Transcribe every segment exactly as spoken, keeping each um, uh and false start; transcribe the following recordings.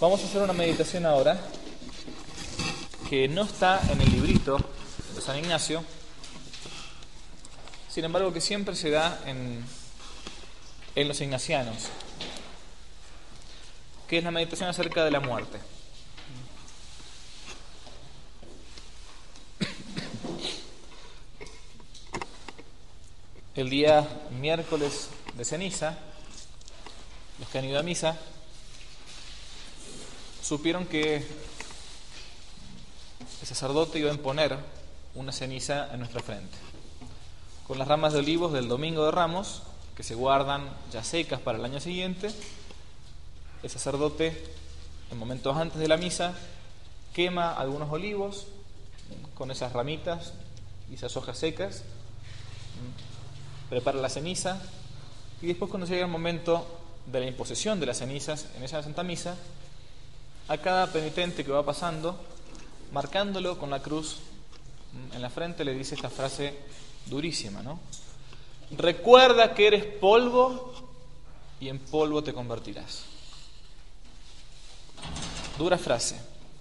Vamos a hacer una meditación ahora que no está en el librito de San Ignacio, sin embargo que siempre se da en, en los ignacianos, que es la meditación acerca de la muerte. El día miércoles de ceniza, los que han ido a misa supieron que el sacerdote iba a imponer una ceniza en nuestra frente, con las ramas de olivos del Domingo de Ramos, que se guardan ya secas para el año siguiente. El sacerdote, en momentos antes de la misa, quema algunos olivos con esas ramitas y esas hojas secas, prepara la ceniza, y después, cuando llega el momento de la imposición de las cenizas en esa Santa Misa, a cada penitente que va pasando, marcándolo con la cruz en la frente, le dice esta frase durísima, ¿no? Recuerda que eres polvo y en polvo te convertirás. Dura frase.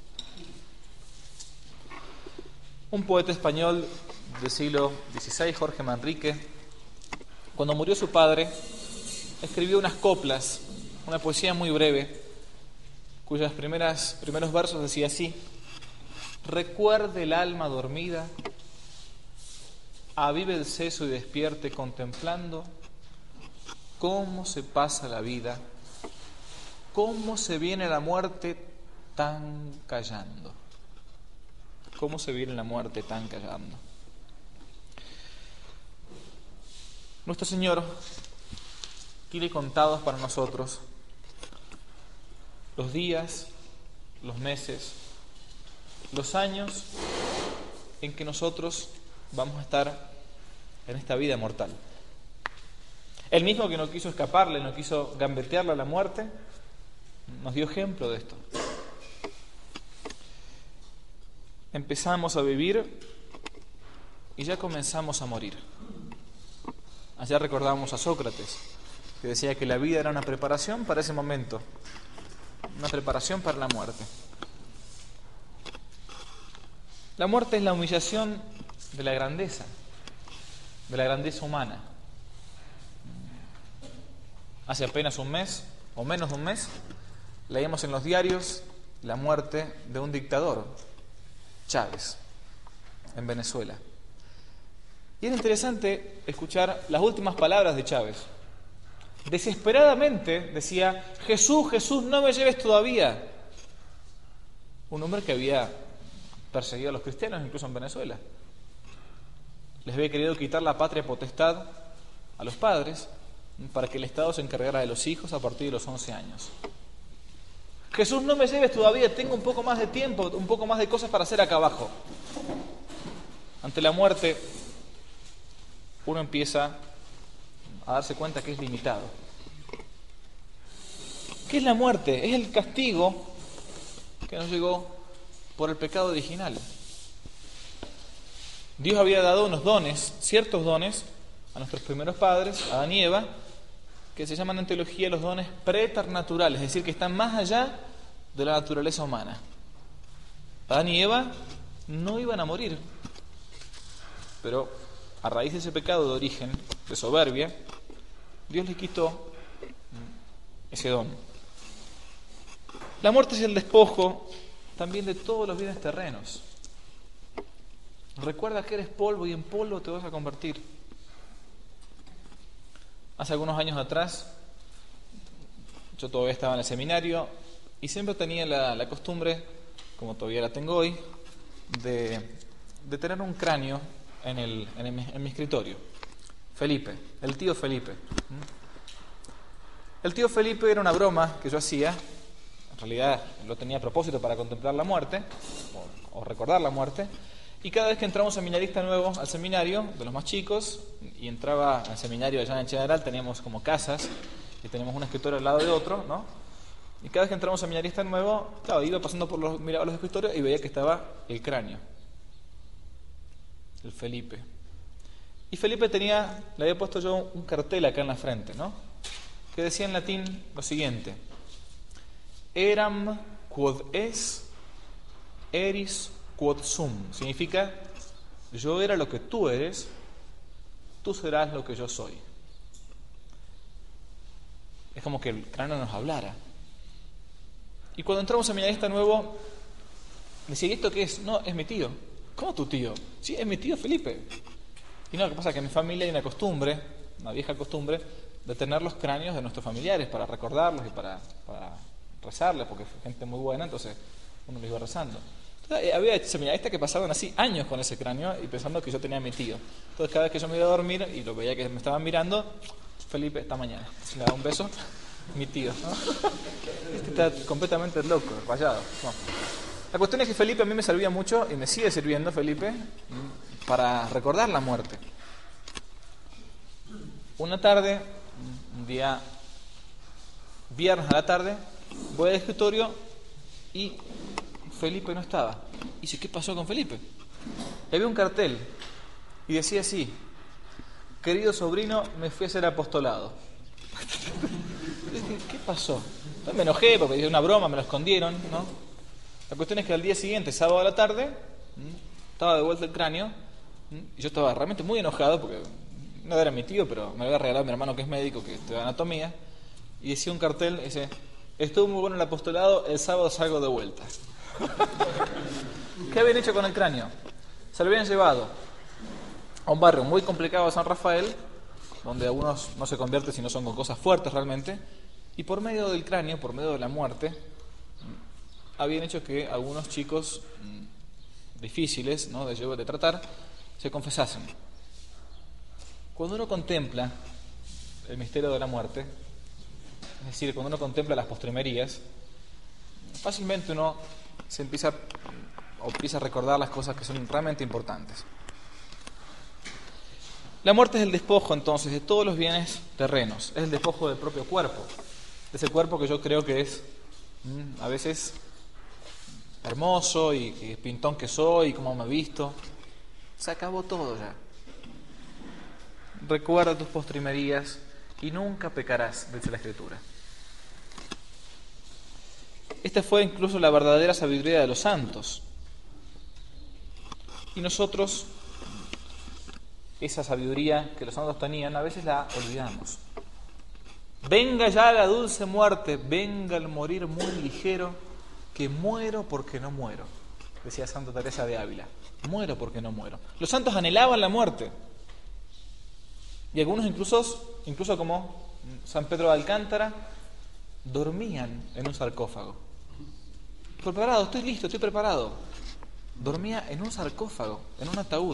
Un poeta español del siglo dieciséis, Jorge Manrique, cuando murió su padre, escribió unas coplas, una poesía muy breve, cuyas primeras, primeros versos decía así: recuerde el alma dormida, avive el seso y despierte contemplando cómo se pasa la vida, cómo se viene la muerte tan callando. Cómo se viene la muerte tan callando. Nuestro Señor tiene contados para nosotros los días, los meses, los años en que nosotros vamos a estar en esta vida mortal. Él mismo, que no quiso escaparle, no quiso gambetearle a la muerte, nos dio ejemplo de esto. Empezamos a vivir y ya comenzamos a morir. Allá recordamos a Sócrates, que decía que la vida era una preparación para ese momento, una preparación para la muerte. La muerte es la humillación de la grandeza, de la grandeza humana. Hace apenas un mes, o menos de un mes, leíamos en los diarios la muerte de un dictador, Chávez, en Venezuela. Y era interesante escuchar las últimas palabras de Chávez. Desesperadamente decía: Jesús, Jesús, no me lleves todavía. Un hombre que había perseguido a los cristianos, incluso en Venezuela. Les había querido quitar la patria potestad a los padres para que el Estado se encargara de los hijos a partir de los once años. Jesús, no me lleves todavía, tengo un poco más de tiempo, un poco más de cosas para hacer acá abajo. Ante la muerte, uno empieza a darse cuenta que es limitado. ¿Qué es la muerte? Es el castigo que nos llegó por el pecado original. Dios había dado unos dones, ciertos dones, a nuestros primeros padres, a Adán y Eva, que se llaman en teología los dones preternaturales, es decir, que están más allá de la naturaleza humana. Adán y Eva no iban a morir, pero a raíz de ese pecado de origen, de soberbia, Dios les quitó ese don. La muerte es el despojo también de todos los bienes terrenos. Recuerda que eres polvo y en polvo te vas a convertir. Hace algunos años atrás, yo todavía estaba en el seminario y siempre tenía la, la costumbre, como todavía la tengo hoy, de, de tener un cráneo en, el, en, el, en mi escritorio. Felipe, el tío Felipe. El tío Felipe era una broma que yo hacía. En realidad lo tenía a propósito para contemplar la muerte o, o recordar la muerte. Y cada vez que entraba un seminarista nuevo al seminario, de los más chicos, y entraba al seminario allá en General, teníamos como casas y teníamos un escritorio al lado de otro, ¿no? Y cada vez que entraba un seminarista nuevo, claro, iba pasando por los, miraba los escritorios y veía que estaba el cráneo, el Felipe. Y Felipe tenía, le había puesto yo un cartel acá en la frente, ¿no? Que decía en latín lo siguiente: eram quod es, eris quod sum. Significa, yo era lo que tú eres, tú serás lo que yo soy. Es como que el cráneo nos hablara. Y cuando entramos a Seminarista Nuevo, decía, ¿y esto qué es? No, es mi tío. ¿Cómo tu tío? Sí, es mi tío Felipe. Y no, lo que pasa es que en mi familia hay una costumbre, una vieja costumbre, de tener los cráneos de nuestros familiares para recordarlos y para, para rezarles, porque fue gente muy buena, entonces uno lo iba rezando. Entonces, había seminaristas que pasaban así años con ese cráneo y pensando que yo tenía a mi tío. Entonces cada vez que yo me iba a dormir y lo veía que me estaban mirando, Felipe, esta mañana, si le daba un beso, mi tío, ¿no? Este está completamente loco, rayado. No. La cuestión es que Felipe a mí me servía mucho y me sigue sirviendo Felipe para recordar la muerte. Una tarde, un día viernes a la tarde, voy al escritorio y Felipe no estaba. Y dice, ¿qué pasó con Felipe? Y había un cartel y decía así, querido sobrino, me fui a hacer apostolado. ¿Qué pasó? Entonces me enojé porque hice una broma, me lo escondieron, ¿no? La cuestión es que al día siguiente, sábado a la tarde, estaba de vuelta el cráneo y yo estaba realmente muy enojado porque no era mi tío, pero me lo había regalado mi hermano que es médico, que estudia anatomía, y decía un cartel, dice, estuvo muy bueno el apostolado, el sábado salgo de vuelta. ¿Qué habían hecho con el cráneo? Se lo habían llevado a un barrio muy complicado de San Rafael, donde algunos no se convierten si no son con cosas fuertes realmente, y por medio del cráneo, por medio de la muerte, habían hecho que algunos chicos mmm, difíciles, ¿no?, de llevar, de tratar, se confesasen. Cuando uno contempla el misterio de la muerte, es decir, cuando uno contempla las postrimerías, fácilmente uno se empieza o empieza a recordar las cosas que son realmente importantes. La muerte es el despojo entonces de todos los bienes terrenos, es el despojo del propio cuerpo, de ese cuerpo que yo creo que es mmm, a veces hermoso y, y pintón que soy y cómo me he visto. Se acabó todo ya. Recuerda tus postrimerías y nunca pecarás, dice la Escritura. Esta fue incluso la verdadera sabiduría de los santos. Y nosotros, esa sabiduría que los santos tenían, a veces la olvidamos. Venga ya la dulce muerte, venga el morir muy ligero, que muero porque no muero, decía Santa Teresa de Ávila. Muero porque no muero. Los santos anhelaban la muerte. Y algunos incluso, incluso como San Pedro de Alcántara, dormían en un sarcófago. Preparado, estoy listo, estoy preparado. Dormía en un sarcófago, en un ataúd.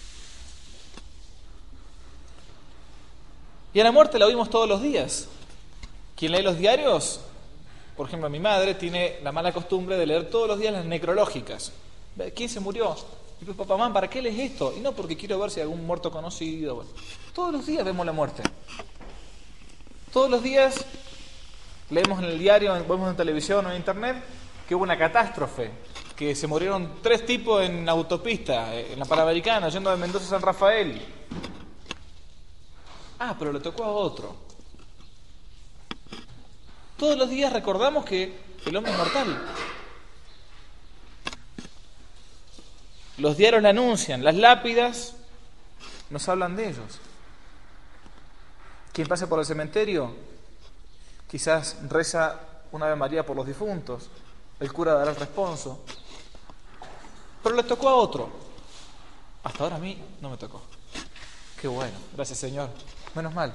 Y a la muerte la oímos todos los días. Quien lee los diarios, por ejemplo, mi madre tiene la mala costumbre de leer todos los días las necrológicas. ¿Quién se murió? Y pues, papá, mamá, ¿para qué lees esto? Y no, porque quiero ver si hay algún muerto conocido. Bueno, todos los días vemos la muerte. Todos los días leemos en el diario, vemos en televisión o en internet que hubo una catástrofe, que se murieron tres tipos en autopista, en la Panamericana, yendo de Mendoza a San Rafael. Ah, pero le tocó a otro. Todos los días recordamos que el hombre es mortal. Los diarios le anuncian, las lápidas nos hablan de ellos. Quien pase por el cementerio quizás reza una Ave María por los difuntos, el cura dará el responso, pero le tocó a otro. Hasta ahora a mí no me tocó. Qué bueno, gracias Señor, menos mal.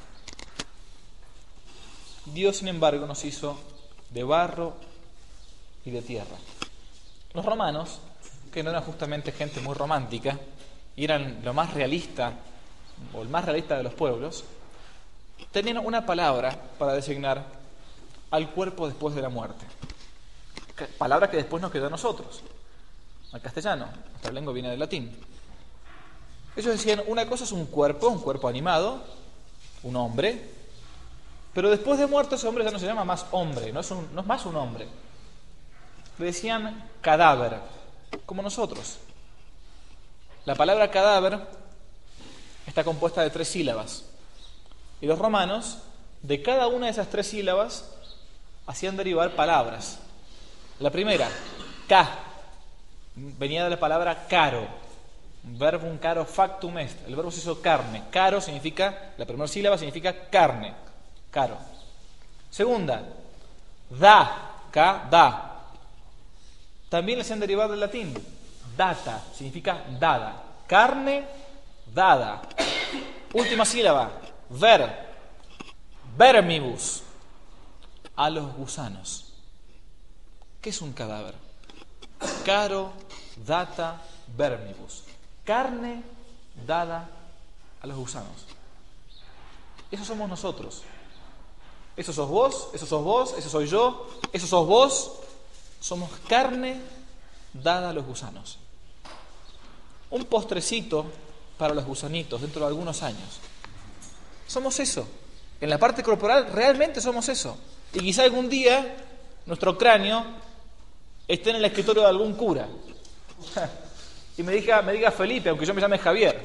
Dios, sin embargo, nos hizo de barro y de tierra. Los romanos, que no eran justamente gente muy romántica, y eran lo más realista, o el más realista de los pueblos, tenían una palabra para designar al cuerpo después de la muerte. Palabra que después nos quedó a nosotros, al castellano. Nuestra lengua viene del latín. Ellos decían, una cosa es un cuerpo, un cuerpo animado, un hombre, pero después de muerto ese hombre ya no se llama más hombre, no es, un, no es más un hombre. Le decían cadáver, como nosotros. La palabra cadáver está compuesta de tres sílabas. Y los romanos, de cada una de esas tres sílabas, hacían derivar palabras. La primera, ca, venía de la palabra caro, verbum caro factum est. El verbo se hizo carne. Caro significa, la primera sílaba significa carne, caro. Segunda, da, ca, da. También le hacían derivar del latín. Data significa dada. Carne dada. Última sílaba, ver, vermibus, a los gusanos. ¿Qué es un cadáver? Caro, data, vermibus. Carne dada a los gusanos. Eso somos nosotros. Eso sos vos, eso sos vos, eso soy yo, eso sos vos. Somos carne dada a los gusanos. Un postrecito para los gusanitos dentro de algunos años. Somos eso. En la parte corporal realmente somos eso. Y quizá algún día nuestro cráneo esté en el escritorio de algún cura y me diga, me diga Felipe, aunque yo me llame Javier,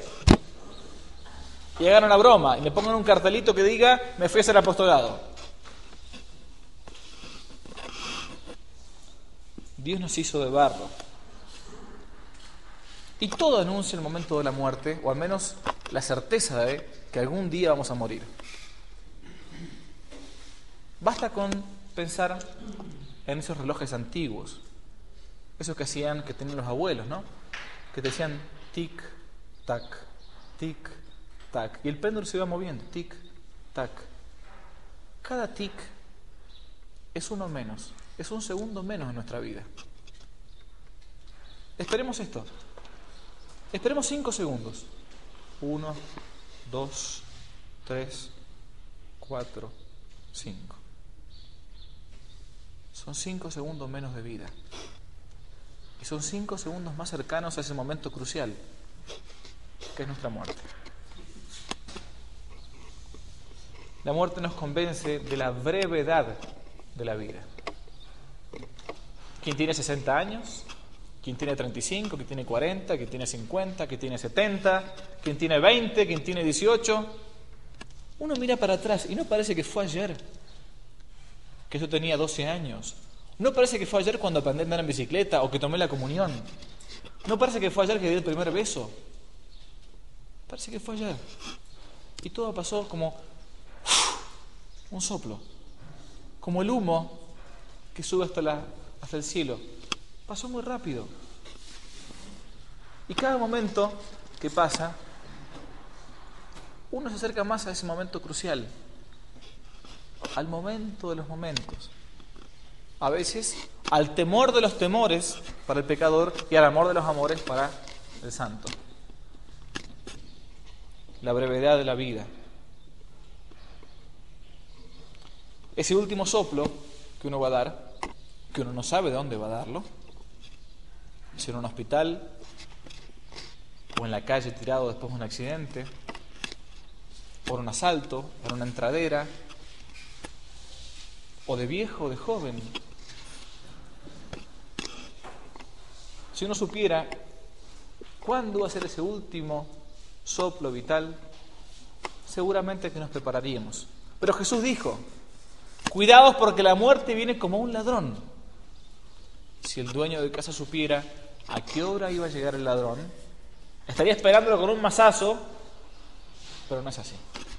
y hagan una broma y me pongan un cartelito que diga me fui a hacer apostolado. Dios nos hizo de barro y todo anuncia el momento de la muerte, o al menos la certeza de que algún día vamos a morir. Basta con pensar en esos relojes antiguos, esos que hacían, que tenían los abuelos, ¿no? Que te decían tic, tac, tic, tac, y el péndulo se iba moviendo, tic, tac. Cada tic es uno menos, es un segundo menos en nuestra vida. Esperemos esto. Esperemos cinco segundos. Uno, dos, tres, cuatro, cinco. Son cinco segundos menos de vida. Y son cinco segundos más cercanos a ese momento crucial, que es nuestra muerte. La muerte nos convence de la brevedad de la vida. ¿Quién tiene sesenta años? ¿Quién tiene treinta y cinco? ¿Quién tiene cuarenta? ¿Quién tiene cincuenta? ¿Quién tiene setenta? ¿Quién tiene veinte? ¿Quién tiene dieciocho? Uno mira para atrás y no parece que fue ayer, que yo tenía doce años. No parece que fue ayer cuando aprendí a andar en bicicleta o que tomé la comunión. No parece que fue ayer que di el primer beso. Parece que fue ayer. Y todo pasó como un soplo, como el humo que sube hasta, la, hasta el cielo. Pasó muy rápido. Y cada momento que pasa, uno se acerca más a ese momento crucial, al momento de los momentos. A veces al temor de los temores para el pecador y al amor de los amores para el santo. La brevedad de la vida. Ese último soplo que uno va a dar, que uno no sabe de dónde va a darlo, si en un hospital o en la calle tirado después de un accidente, por un asalto, por una entradera, o de viejo o de joven. Si uno supiera cuándo va a ser ese último soplo vital, seguramente que nos prepararíamos. Pero Jesús dijo, cuidaos porque la muerte viene como un ladrón. Si el dueño de casa supiera a qué hora iba a llegar el ladrón, estaría esperándolo con un mazazo, pero no es así.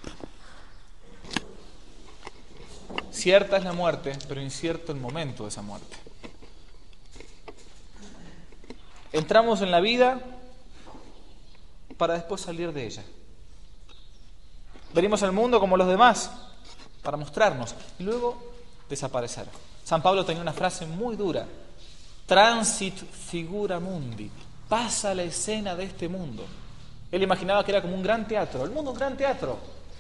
Cierta es la muerte, pero incierto el momento de esa muerte. Entramos en la vida para después salir de ella. Venimos al mundo como los demás, para mostrarnos y luego desaparecer. San Pablo tenía una frase muy dura: transit figura mundi, pasa la escena de este mundo. Él imaginaba que era como un gran teatro, el mundo un gran teatro.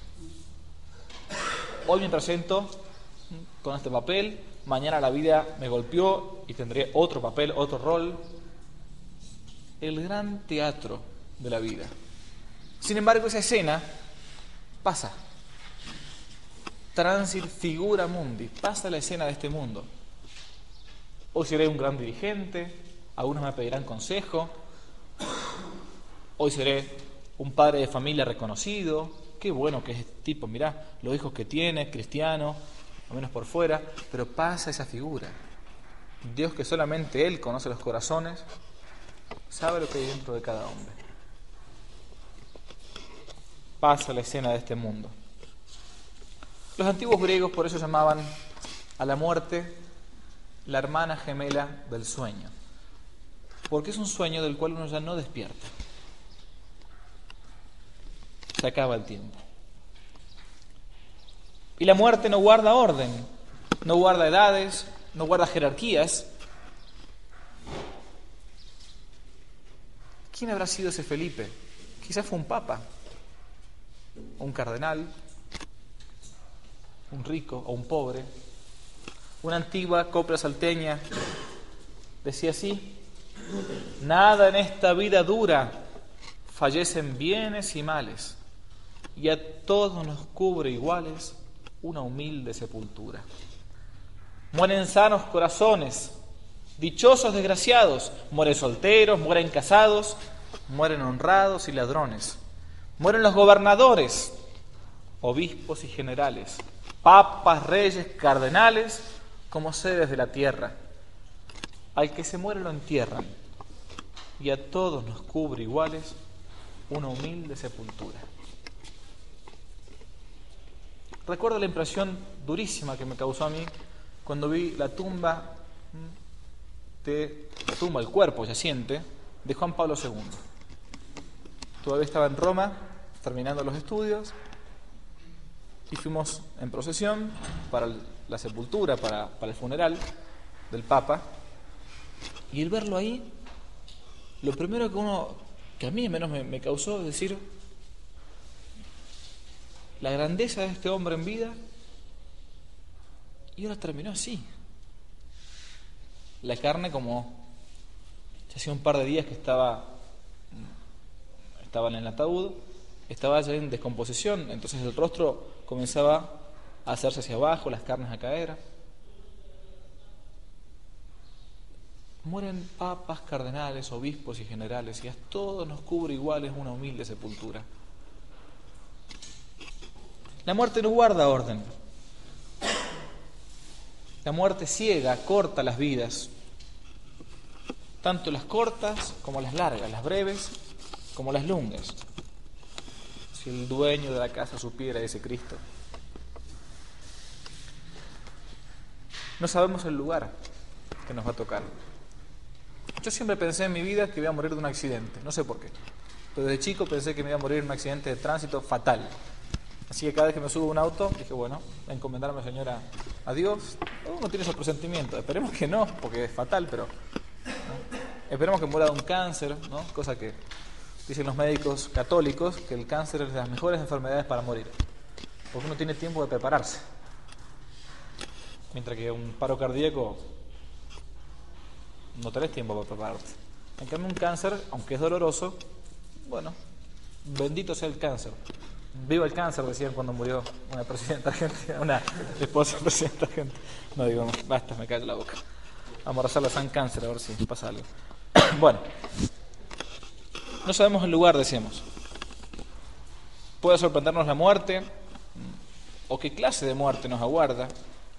Hoy me presento con este papel, mañana la vida me golpeó y tendré otro papel, otro rol. El gran teatro de la vida. Sin embargo, esa escena pasa. Transit figura mundi, pasa la escena de este mundo. Hoy seré un gran dirigente, algunos me pedirán consejo. Hoy seré un padre de familia reconocido. Qué bueno que es este tipo, mirá los hijos que tiene, cristiano, o menos por fuera, pero pasa esa figura. Dios, que solamente Él conoce los corazones, sabe lo que hay dentro de cada hombre. Pasa la escena de este mundo. Los antiguos griegos por eso llamaban a la muerte la hermana gemela del sueño, porque es un sueño del cual uno ya no despierta. Se acaba el tiempo. Y la muerte no guarda orden, no guarda edades, no guarda jerarquías. ¿Quién habrá sido ese Felipe? Quizás fue un papa, un cardenal, un rico o un pobre. Una antigua copla salteña decía así: nada en esta vida dura, fallecen bienes y males, y a todos nos cubre iguales una humilde sepultura. Mueren sanos corazones, dichosos desgraciados, mueren solteros, mueren casados, mueren honrados y ladrones, mueren los gobernadores, obispos y generales, papas, reyes, cardenales, como seres de la tierra. Al que se muere lo entierran, y a todos nos cubre iguales una humilde sepultura. Recuerdo la impresión durísima que me causó a mí cuando vi la tumba de la tumba, el cuerpo yaciente de Juan Pablo segundo. Todavía estaba en Roma terminando los estudios y fuimos en procesión para la sepultura, para, para el funeral del Papa. Y el verlo ahí, lo primero que uno, que a mí menos me, me causó, es decir, la grandeza de este hombre en vida, y ahora terminó así. La carne, como ya hacía un par de días que estaba, estaba en el ataúd, estaba ya en descomposición, entonces el rostro comenzaba a hacerse hacia abajo, las carnes a caer. Mueren papas, cardenales, obispos y generales, y a todos nos cubre iguales una humilde sepultura. La muerte no guarda orden. La muerte ciega, corta las vidas, tanto las cortas como las largas, las breves como las lungas. Si el dueño de la casa supiera, ese Cristo. No sabemos el lugar que nos va a tocar. Yo siempre pensé en mi vida que iba a morir de un accidente, no sé por qué, pero desde chico pensé que me iba a morir en un accidente de tránsito fatal. Así que cada vez que me subo a un auto, dije, bueno, encomendarme, Señora, a Dios. Uno tiene esos presentimientos, esperemos que no, porque es fatal, pero ¿no? Esperemos que muera de un cáncer, ¿no? Cosa que dicen los médicos católicos, que el cáncer es de las mejores enfermedades para morir, porque uno tiene tiempo de prepararse, mientras que un paro cardíaco no tenés tiempo para prepararte. En cambio, un cáncer, aunque es doloroso, bueno, bendito sea el cáncer. Viva el cáncer, decían cuando murió una presidenta argentina, una esposa de presidenta argentina. No digo, basta, me callo la boca. Vamos a rezarle a San Cáncer a ver si pasa algo. Bueno, no sabemos el lugar, decíamos. Puede sorprendernos la muerte, o qué clase de muerte nos aguarda.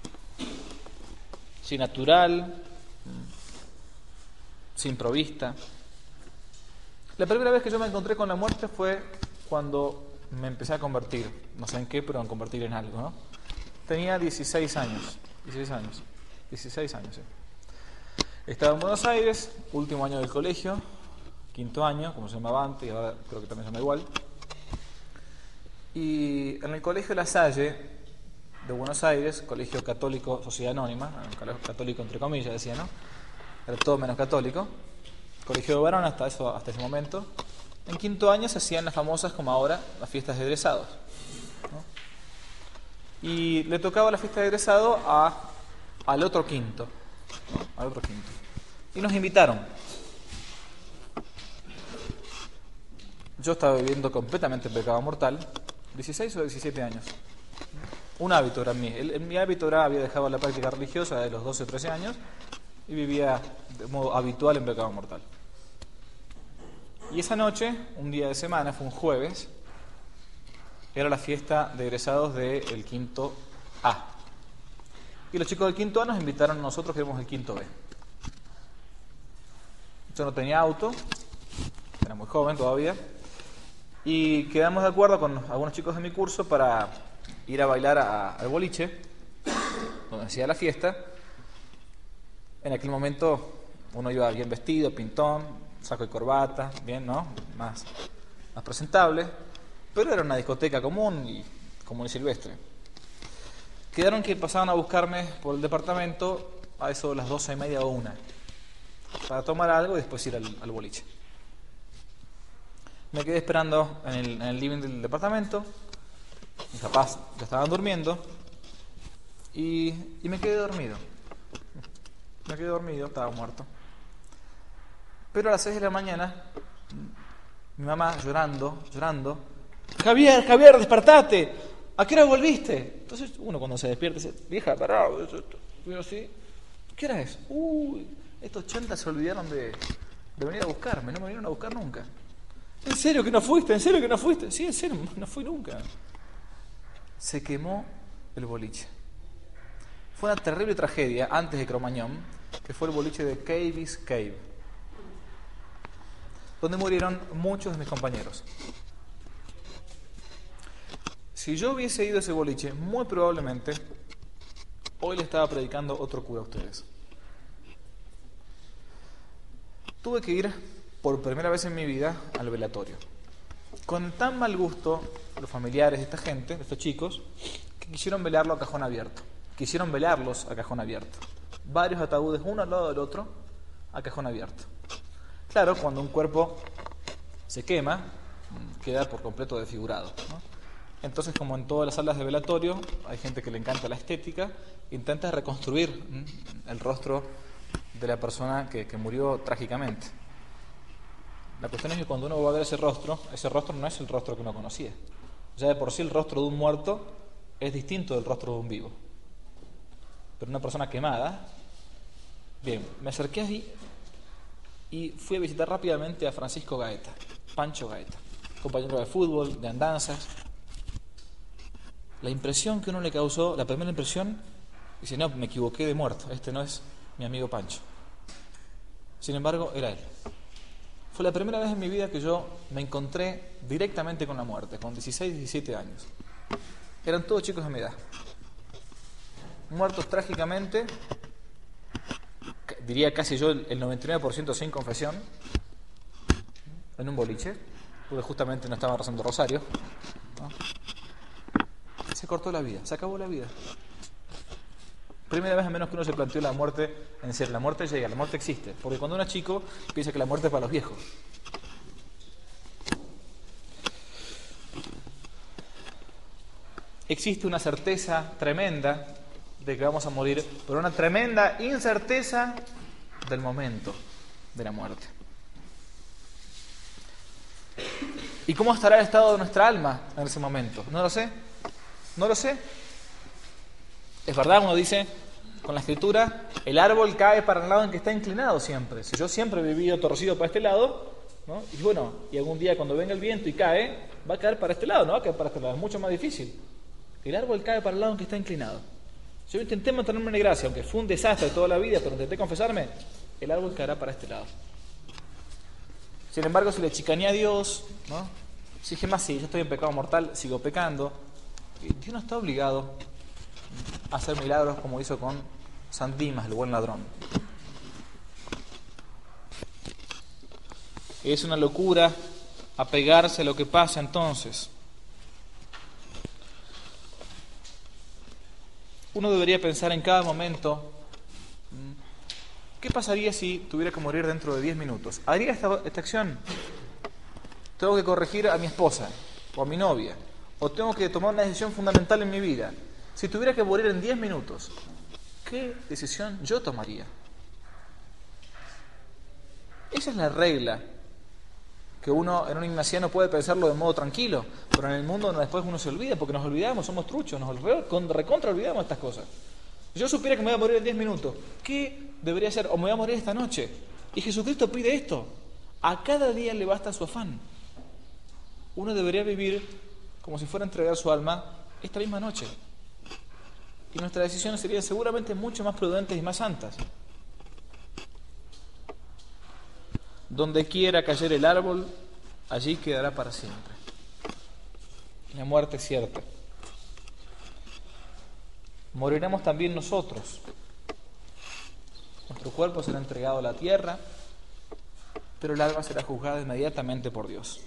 Si natural, si improvista. La primera vez que yo me encontré con la muerte fue cuando me empecé a convertir, no sé en qué, pero en convertir en algo, ¿no? Tenía dieciséis años, dieciséis años, dieciséis años, sí. Estaba en Buenos Aires, último año del colegio, quinto año, como se llamaba antes, y ahora creo que también se llama igual. Y en el colegio La Salle de Buenos Aires, colegio católico, sociedad anónima, colegio católico entre comillas decía, ¿no? Era todo menos católico, colegio de varón hasta, eso, hasta ese momento. En quinto año se hacían las famosas, como ahora, las fiestas de egresados, ¿no? Y le tocaba la fiesta de egresado a, al otro quinto, ¿no? Al otro quinto. Y nos invitaron. Yo estaba viviendo completamente en pecado mortal, dieciséis o diecisiete años. Un hábito era mí. El, mi hábito era, había dejado la práctica religiosa de los doce o trece años y vivía de modo habitual en pecado mortal. Y esa noche, un día de semana, fue un jueves, era la fiesta de egresados del quinto A. Y los chicos del quinto A nos invitaron a nosotros que éramos el quinto B. Yo no tenía auto, era muy joven todavía, y quedamos de acuerdo con algunos chicos de mi curso para ir a bailar a, al boliche, donde hacía la fiesta. En aquel momento uno iba bien vestido, pintón, saco y corbata, bien, ¿no? Más, más presentable, pero era una discoteca común y común y silvestre. Quedaron que pasaban a buscarme por el departamento a eso de las doce y media o una, para tomar algo y después ir al, al boliche. Me quedé esperando en el, en el living del departamento, mis papás ya estaban durmiendo, y, y me quedé dormido. Me quedé dormido, estaba muerto. Pero a las seis de la mañana, mi mamá llorando, llorando, Javier, Javier, despertate, ¿a qué hora volviste? Entonces uno cuando se despierta dice, vieja, pará, yo así, ¿qué hora es? Uy, estos chantas se olvidaron de, de venir a buscarme, no me vinieron a buscar nunca. ¿En serio que no fuiste? ¿En serio que no fuiste? Sí, en serio, no fui nunca. Se quemó el boliche. Fue una terrible tragedia antes de Cromañón, que fue el boliche de Cave's Cave, donde murieron muchos de mis compañeros. Si yo hubiese ido a ese boliche, muy probablemente hoy le estaba predicando otro cura a ustedes. Tuve que ir por primera vez en mi vida al velatorio. Con tan mal gusto los familiares de esta gente, de estos chicos, que quisieron velarlo a cajón abierto. Quisieron velarlos a cajón abierto. Varios ataúdes uno al lado del otro a cajón abierto. Claro, cuando un cuerpo se quema, queda por completo desfigurado, ¿no? Entonces, como en todas las salas de velatorio, hay gente que le encanta la estética, intenta reconstruir el rostro de la persona que, que murió trágicamente. La cuestión es que cuando uno va a ver ese rostro, ese rostro no es el rostro que uno conocía. Ya de por sí el rostro de un muerto es distinto del rostro de un vivo. Pero una persona quemada... Bien, me acerqué ahí y fui a visitar rápidamente a Francisco Gaeta, Pancho Gaeta, compañero de fútbol, de andanzas. La impresión que uno le causó, la primera impresión, dice, no, me equivoqué de muerto, este no es mi amigo Pancho. Sin embargo, era él. Fue la primera vez en mi vida que yo me encontré directamente con la muerte, con dieciséis, diecisiete años. Eran todos chicos de mi edad. Muertos trágicamente, diría casi yo el noventa y nueve por ciento sin confesión, en un boliche, porque justamente no estaban rezando rosario, ¿no? Se cortó la vida, se acabó la vida. Primera vez a menos que uno se planteó la muerte en serio. La muerte llega, la muerte existe, porque cuando uno es chico piensa que la muerte es para los viejos. Existe una certeza tremenda de que vamos a morir, pero una tremenda incerteza del momento de la muerte. ¿Y cómo estará el estado de nuestra alma en ese momento? No lo sé, no lo sé. Es verdad, uno dice con la escritura, el árbol cae para el lado en que está inclinado siempre. Si yo siempre he vivido torcido para este lado, ¿no? Y bueno, y algún día cuando venga el viento y cae, va a caer para este lado, no va a caer para este lado, es mucho más difícil. El árbol cae para el lado en que está inclinado. Yo intenté mantenerme en gracia, aunque fue un desastre toda la vida, pero intenté confesarme, el árbol caerá para este lado. Sin embargo, si le chicaneé a Dios, ¿no? Si dije más, sí, yo estoy en pecado mortal, sigo pecando, y Dios no está obligado a hacer milagros como hizo con San Dimas, el buen ladrón. Es una locura apegarse a lo que pasa entonces. Uno debería pensar en cada momento, ¿qué pasaría si tuviera que morir dentro de diez minutos? ¿Haría esta, esta acción? ¿Tengo que corregir a mi esposa o a mi novia? ¿O tengo que tomar una decisión fundamental en mi vida? Si tuviera que morir en diez minutos, ¿qué decisión yo tomaría? Esa es la regla, que uno en un ignaciano puede pensarlo de modo tranquilo, pero en el mundo después uno se olvida, porque nos olvidamos, somos truchos, nos recontra olvidamos estas cosas. Si yo supiera que me voy a morir en diez minutos, ¿qué debería hacer? O me voy a morir esta noche. Y Jesucristo pide esto, a cada día le basta su afán. Uno debería vivir como si fuera a entregar su alma esta misma noche. y nuestras decisiones serían seguramente mucho más prudentes y más santas. Donde quiera caer el árbol, allí quedará para siempre. La muerte es cierta. Moriremos también nosotros. Nuestro cuerpo será entregado a la tierra, pero el alma será juzgada inmediatamente por Dios.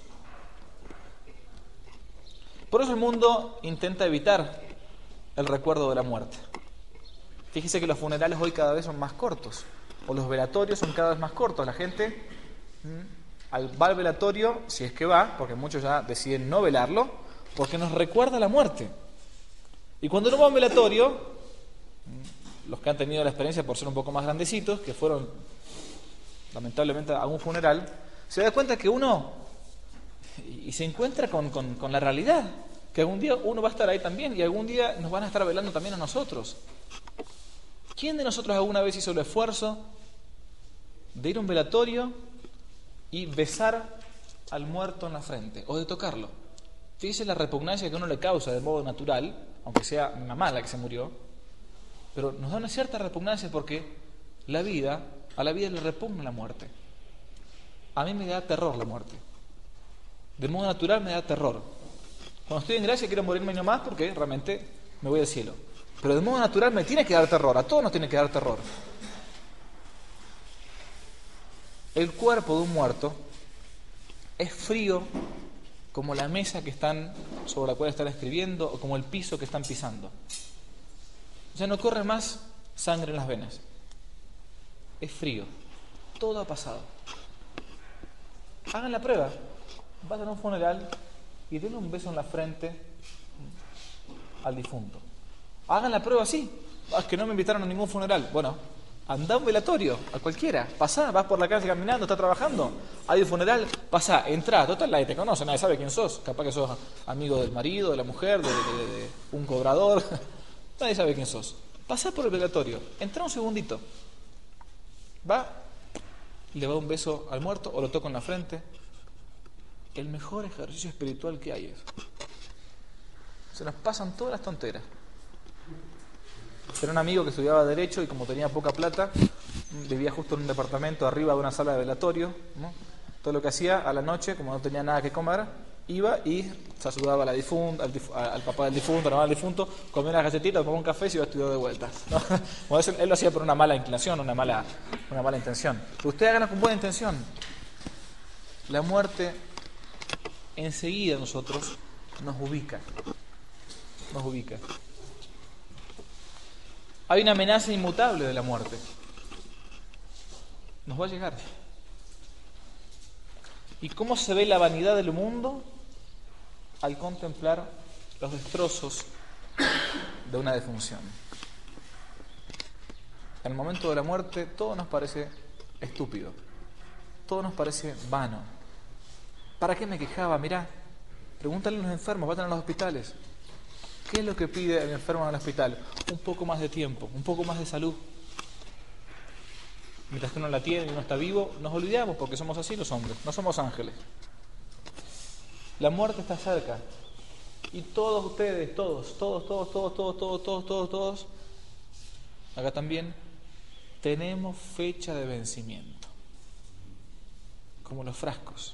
Por eso el mundo intenta evitar el recuerdo de la muerte. Fíjese que los funerales hoy cada vez son más cortos, o los velatorios son cada vez más cortos. La gente mmm, va al velatorio, si es que va, porque muchos ya deciden no velarlo, porque nos recuerda la muerte. Y cuando uno va a un velatorio, los que han tenido la experiencia por ser un poco más grandecitos, que fueron lamentablemente a un funeral, se da cuenta que uno y se encuentra con, con, con la realidad, que algún día uno va a estar ahí también y algún día nos van a estar velando también a nosotros. ¿Quién de nosotros alguna vez hizo el esfuerzo de ir a un velatorio y besar al muerto en la frente o de tocarlo? Fíjese la repugnancia que uno le causa de modo natural, aunque sea mi mamá la que se murió, pero nos da una cierta repugnancia porque la vida, a la vida le repugna la muerte. A mí me da terror la muerte. De modo natural me da terror. Cuando estoy en gracia quiero morirme nomás porque realmente me voy al cielo. Pero de modo natural me tiene que dar terror, a todos nos tiene que dar terror. El cuerpo de un muerto es frío como la mesa que están sobre la cual están escribiendo o como el piso que están pisando. Ya no corre más sangre en las venas. Es frío. Todo ha pasado. Hagan la prueba. Vayan a un funeral y denle un beso en la frente al difunto. Hagan la prueba así. Ah, es que no me invitaron a ningún funeral. Bueno, anda a un velatorio, a cualquiera. Pasá, vas por la calle caminando, estás trabajando. Hay un funeral, pasá, entrá. Total, nadie te conoce, nadie sabe quién sos. Capaz que sos amigo del marido, de la mujer, de, de, de, de un cobrador. Nadie sabe quién sos. Pasá por el velatorio, entrá un segundito. Va, le va un beso al muerto o lo toca en la frente. El mejor ejercicio espiritual que hay es. Se nos pasan todas las tonteras. Era un amigo que estudiaba Derecho y como tenía poca plata, vivía justo en un departamento arriba de una sala de velatorio, ¿no? Todo lo que hacía a la noche, como no tenía nada que comer, iba y saludaba a la difunta, al, dif, al papá del difunto, a la mamá del difunto, comía unas galletitas, tomaba un café y se iba a estudiar de vuelta, ¿no? Bueno, eso, él lo hacía por una mala inclinación, una mala, una mala intención. Pero ustedes háganlo con buena intención. La muerte enseguida nosotros nos ubica, nos ubica. Hay una amenaza inmutable de la muerte. Nos va a llegar. ¿Y cómo se ve la vanidad del mundo? Al contemplar los destrozos de una defunción. En el momento de la muerte todo nos parece estúpido, todo nos parece vano. ¿Para qué me quejaba? Mirá, pregúntale a los enfermos, vayan a los hospitales. ¿Qué es lo que pide el enfermo en el hospital? Un poco más de tiempo, un poco más de salud. Mientras que uno la tiene y uno está vivo, nos olvidamos porque somos así los hombres, no somos ángeles. La muerte está cerca. Y todos ustedes, todos, todos, todos, todos, todos, todos, todos, todos, todos, acá también, tenemos fecha de vencimiento. Como los frascos.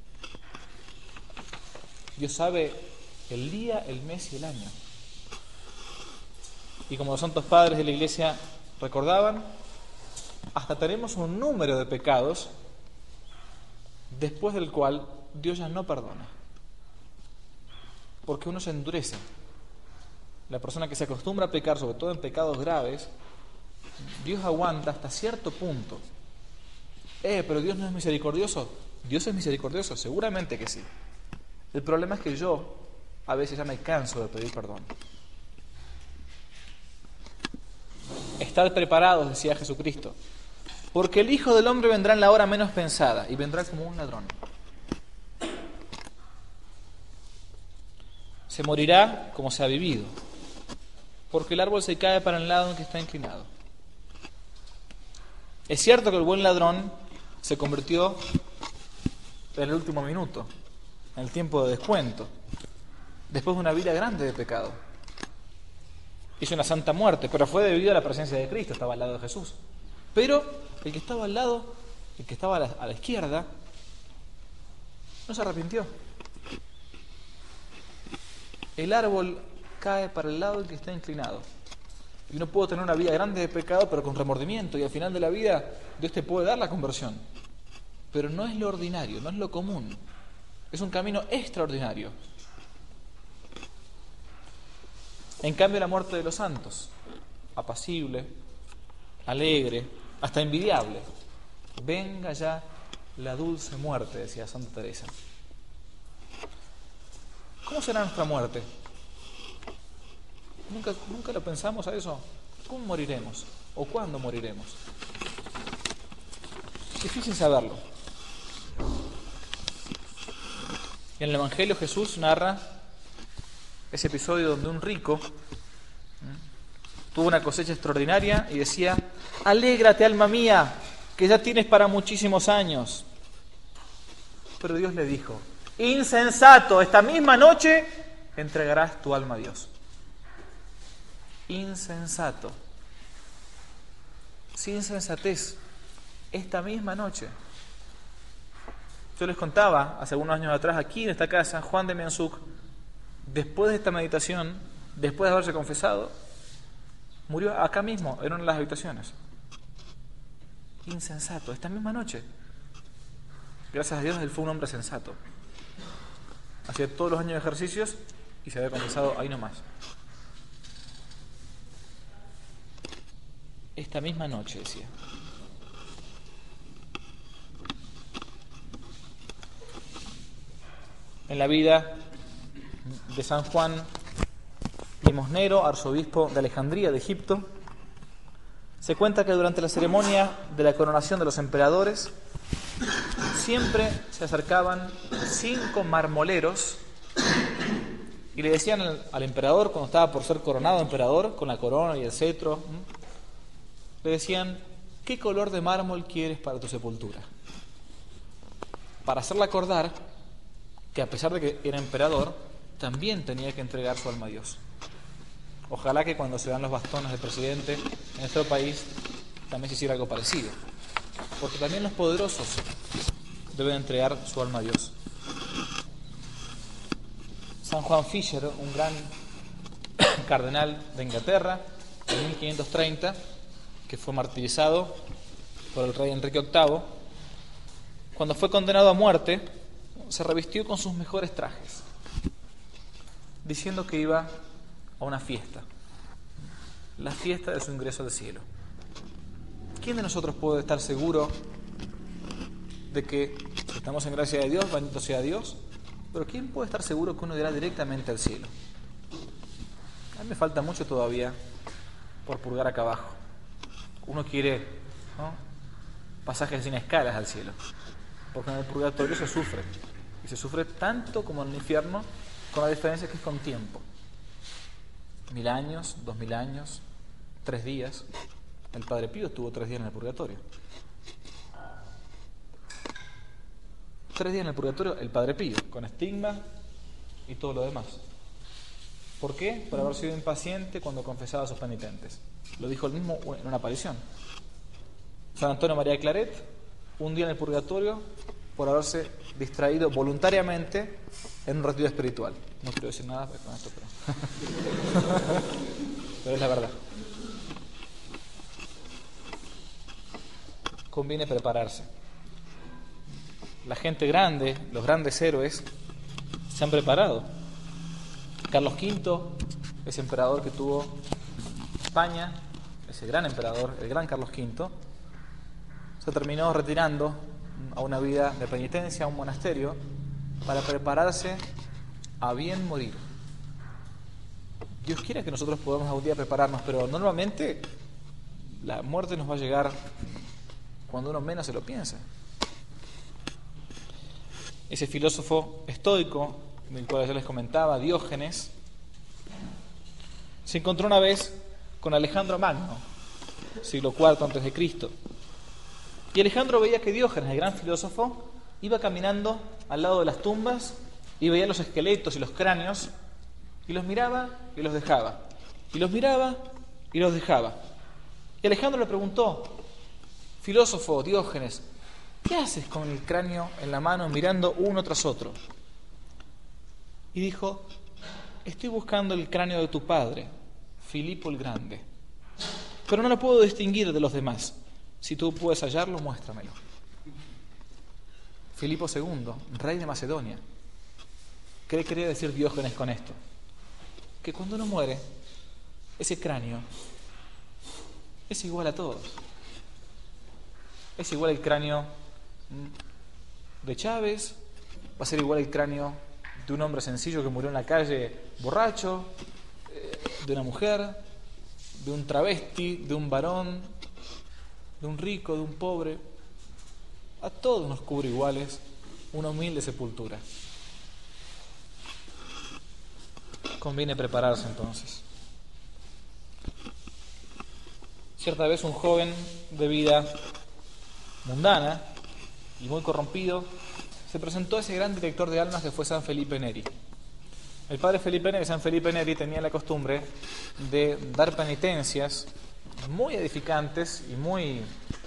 Dios sabe el día, el mes y el año. Y como los santos padres de la Iglesia recordaban, hasta tenemos un número de pecados después del cual Dios ya no perdona. Porque uno se endurece. La persona que se acostumbra a pecar, sobre todo en pecados graves, Dios aguanta hasta cierto punto. Eh, pero Dios no es misericordioso. Dios es misericordioso, seguramente que sí. El problema es que yo a veces ya me canso de pedir perdón. Estad preparados, decía Jesucristo, porque el Hijo del Hombre vendrá en la hora menos pensada y vendrá como un ladrón. Se morirá como se ha vivido, porque el árbol se cae para el lado en que está inclinado. Es cierto que el buen ladrón se convirtió en el último minuto, en el tiempo de descuento, después de una vida grande de pecado. hizo una santa muerte, pero fue debido a la presencia de Cristo, estaba al lado de Jesús. Pero el que estaba al lado, el que estaba a la, a la izquierda, no se arrepintió. El árbol cae para el lado del que está inclinado. Y uno puede tener una vida grande de pecado, pero con remordimiento, y al final de la vida Dios te puede dar la conversión. Pero no es lo ordinario, no es lo común. Es un camino extraordinario. En cambio, la muerte de los santos, apacible, alegre, hasta envidiable. Venga ya la dulce muerte, decía Santa Teresa. ¿Cómo será nuestra muerte? ¿Nunca, nunca lo pensamos a eso? ¿Cómo moriremos? ¿O cuándo moriremos? Difícil saberlo. En el Evangelio Jesús narra ese episodio donde un rico tuvo una cosecha extraordinaria y decía: alégrate, alma mía, que ya tienes para muchísimos años. Pero Dios le dijo: insensato, esta misma noche entregarás tu alma a Dios. Insensato. Sin sensatez, esta misma noche. Yo les contaba hace algunos años atrás, aquí en esta casa, Juan de Mianzuc, después de esta meditación, después de haberse confesado, murió acá mismo, en una de las habitaciones. Insensato, esta misma noche. Gracias a Dios, él fue un hombre sensato. Hacía todos los años de ejercicios y se había confesado ahí nomás. Esta misma noche, decía. En la vida de San Juan Limosnero, arzobispo de Alejandría, de Egipto, se cuenta que durante la ceremonia de la coronación de los emperadores siempre se acercaban cinco marmoleros y le decían al, al emperador, cuando estaba por ser coronado emperador, con la corona y el cetro, le decían: ¿qué color de mármol quieres para tu sepultura? Para hacerle acordar que a pesar de que era emperador, también tenía que entregar su alma a Dios. Ojalá que cuando se dan los bastones de presidente en nuestro país también se hiciera algo parecido, porque también los poderosos deben entregar su alma a Dios. San Juan Fisher, un gran cardenal de Inglaterra, en mil quinientos treinta, que fue martirizado por el rey Enrique octavo, cuando fue condenado a muerte, se revistió con sus mejores trajes, diciendo que iba a una fiesta, la fiesta de su ingreso al cielo. ¿Quién de nosotros puede estar seguro de que si estamos en gracia de Dios, bendito sea Dios? Pero ¿quién puede estar seguro que uno irá directamente al cielo? A mí me falta mucho todavía por purgar acá abajo. Uno quiere, ¿no?, pasajes sin escalas al cielo, porque en el purgatorio se sufre, y se sufre tanto como en el infierno, con la diferencia que es con tiempo. Mil años, dos mil años, tres días. El Padre Pío estuvo tres días en el purgatorio. Tres días en el purgatorio el Padre Pío, con estigma y todo lo demás. ¿Por qué? Por haber sido impaciente cuando confesaba a sus penitentes. Lo dijo él mismo en una aparición. San Antonio María de Claret, un día en el purgatorio por haberse distraído voluntariamente en un retiro espiritual. No quiero decir nada con esto, pero... pero es la verdad. Conviene prepararse. La gente grande, los grandes héroes, se han preparado. Carlos quinto, ese emperador que tuvo España, ese gran emperador, el gran Carlos quinto, se terminó retirando a una vida de penitencia, a un monasterio, para prepararse a bien morir. Dios quiera que nosotros podamos algún día prepararnos, pero normalmente la muerte nos va a llegar cuando uno menos se lo piensa. Ese filósofo estoico, del cual yo les comentaba, Diógenes, se encontró una vez con Alejandro Magno, siglo cuarto antes de Cristo. Y Alejandro veía que Diógenes, el gran filósofo, iba caminando al lado de las tumbas y veía los esqueletos y los cráneos y los miraba y los dejaba. Y los miraba y los dejaba. Y Alejandro le preguntó: filósofo Diógenes, ¿qué haces con el cráneo en la mano mirando uno tras otro? Y dijo: estoy buscando el cráneo de tu padre, Filipo el Grande, pero no lo puedo distinguir de los demás. Si tú puedes hallarlo, muéstramelo. Filipo segundo, rey de Macedonia. ¿Qué quería decir Diógenes con esto? Que cuando uno muere, ese cráneo es igual a todos. Es igual el cráneo de Chávez, va a ser igual el cráneo de un hombre sencillo que murió en la calle borracho, de una mujer, de un travesti, de un varón, de un rico, de un pobre. A todos nos cubre iguales una humilde sepultura. Conviene prepararse entonces. Cierta vez un joven de vida mundana y muy corrompido se presentó a ese gran director de almas que fue San Felipe Neri. El padre Felipe Neri, San Felipe Neri, tenía la costumbre de dar penitencias muy edificantes y muy eh,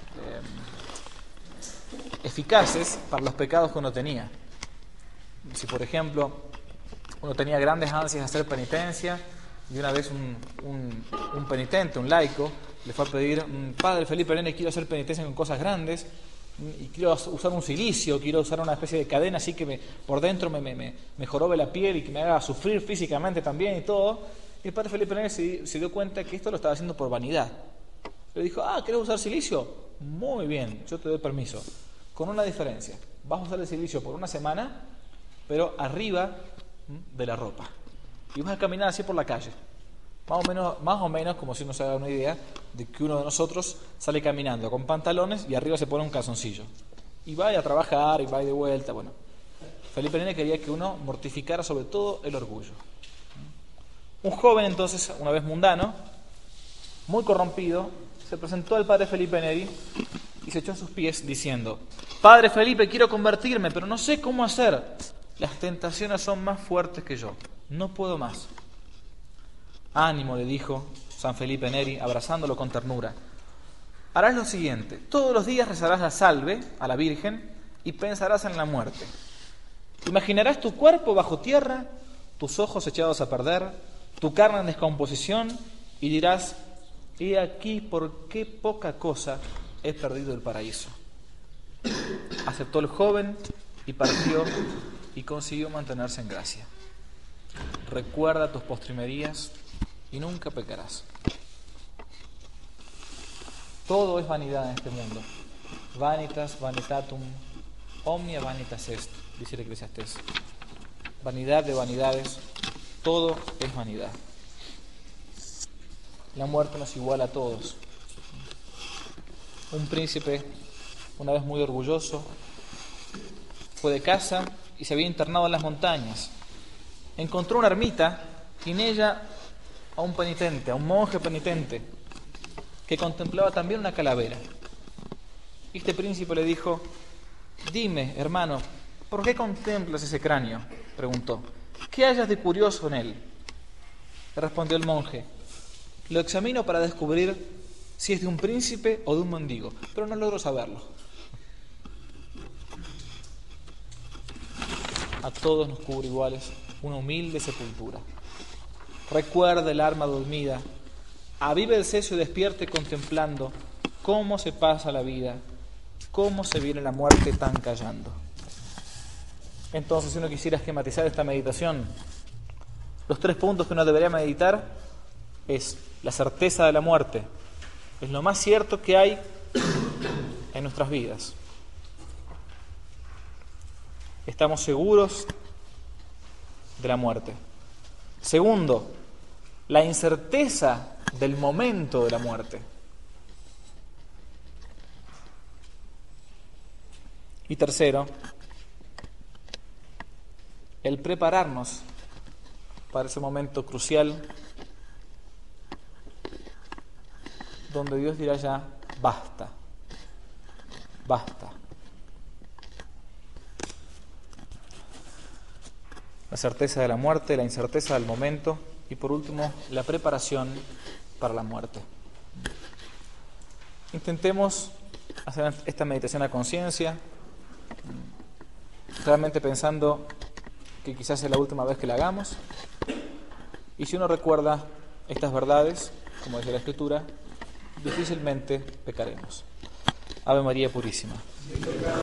eficaces para los pecados que uno tenía. Si, por ejemplo, uno tenía grandes ansias de hacer penitencia, y una vez un, un, un penitente, un laico, le fue a pedir: padre Felipe Neri, quiero hacer penitencia con cosas grandes, y quiero usar un cilicio, quiero usar una especie de cadena así que me, por dentro me, me, me, me jorobe la piel y que me haga sufrir físicamente también y todo. Y el padre Felipe Neri se, se dio cuenta que esto lo estaba haciendo por vanidad. Le dijo: ah, ¿quieres usar silicio? Muy bien, yo te doy permiso, con una diferencia: vas a usar el silicio por una semana, pero arriba de la ropa, y vas a caminar así por la calle, más o menos, más o menos como si uno se haga una idea de que uno de nosotros sale caminando con pantalones y arriba se pone un calzoncillo y va a trabajar y va de vuelta. Bueno, Felipe Neri quería que uno mortificara sobre todo el orgullo. Un joven entonces, una vez mundano, muy corrompido, se presentó al padre Felipe Neri y se echó a sus pies diciendo: padre Felipe, quiero convertirme, pero no sé cómo hacer. Las tentaciones son más fuertes que yo, no puedo más. Ánimo, le dijo San Felipe Neri, abrazándolo con ternura. Harás lo siguiente: todos los días rezarás la salve a la Virgen y pensarás en la muerte. Imaginarás tu cuerpo bajo tierra, tus ojos echados a perder, tu carne en descomposición, y dirás: he aquí por qué poca cosa he perdido el paraíso. Aceptó el joven y partió, y consiguió mantenerse en gracia. Recuerda tus postrimerías y nunca pecarás. Todo es vanidad en este mundo. Vanitas vanitatum omnia vanitas est, dice el Eclesiastés. Vanidad de vanidades, todo es vanidad. La muerte nos iguala a todos. Un príncipe, una vez muy orgulloso, fue de casa y se había internado en las montañas. Encontró una ermita y en ella a un penitente, a un monje penitente, que contemplaba también una calavera. Y este príncipe le dijo: dime, hermano, ¿por qué contemplas ese cráneo?, preguntó. ¿Qué hayas de curioso en él? Le respondió el monje: lo examino para descubrir si es de un príncipe o de un mendigo, pero no logro saberlo. A todos nos cubre iguales una humilde sepultura. Recuerda el alma dormida, aviva el seso y despierte contemplando cómo se pasa la vida, cómo se viene la muerte tan callando. Entonces, si uno quisiera esquematizar esta meditación, los tres puntos que uno debería meditar es la certeza de la muerte. Es lo más cierto que hay en nuestras vidas. Estamos seguros de la muerte. Segundo, la incerteza del momento de la muerte. Y tercero, el prepararnos para ese momento crucial donde Dios dirá ya: basta, basta. La certeza de la muerte, la incerteza del momento y por último, la preparación para la muerte. Intentemos hacer esta meditación a conciencia, realmente pensando que quizás es la última vez que la hagamos, y si uno recuerda estas verdades, como dice la Escritura, difícilmente pecaremos. Ave María Purísima.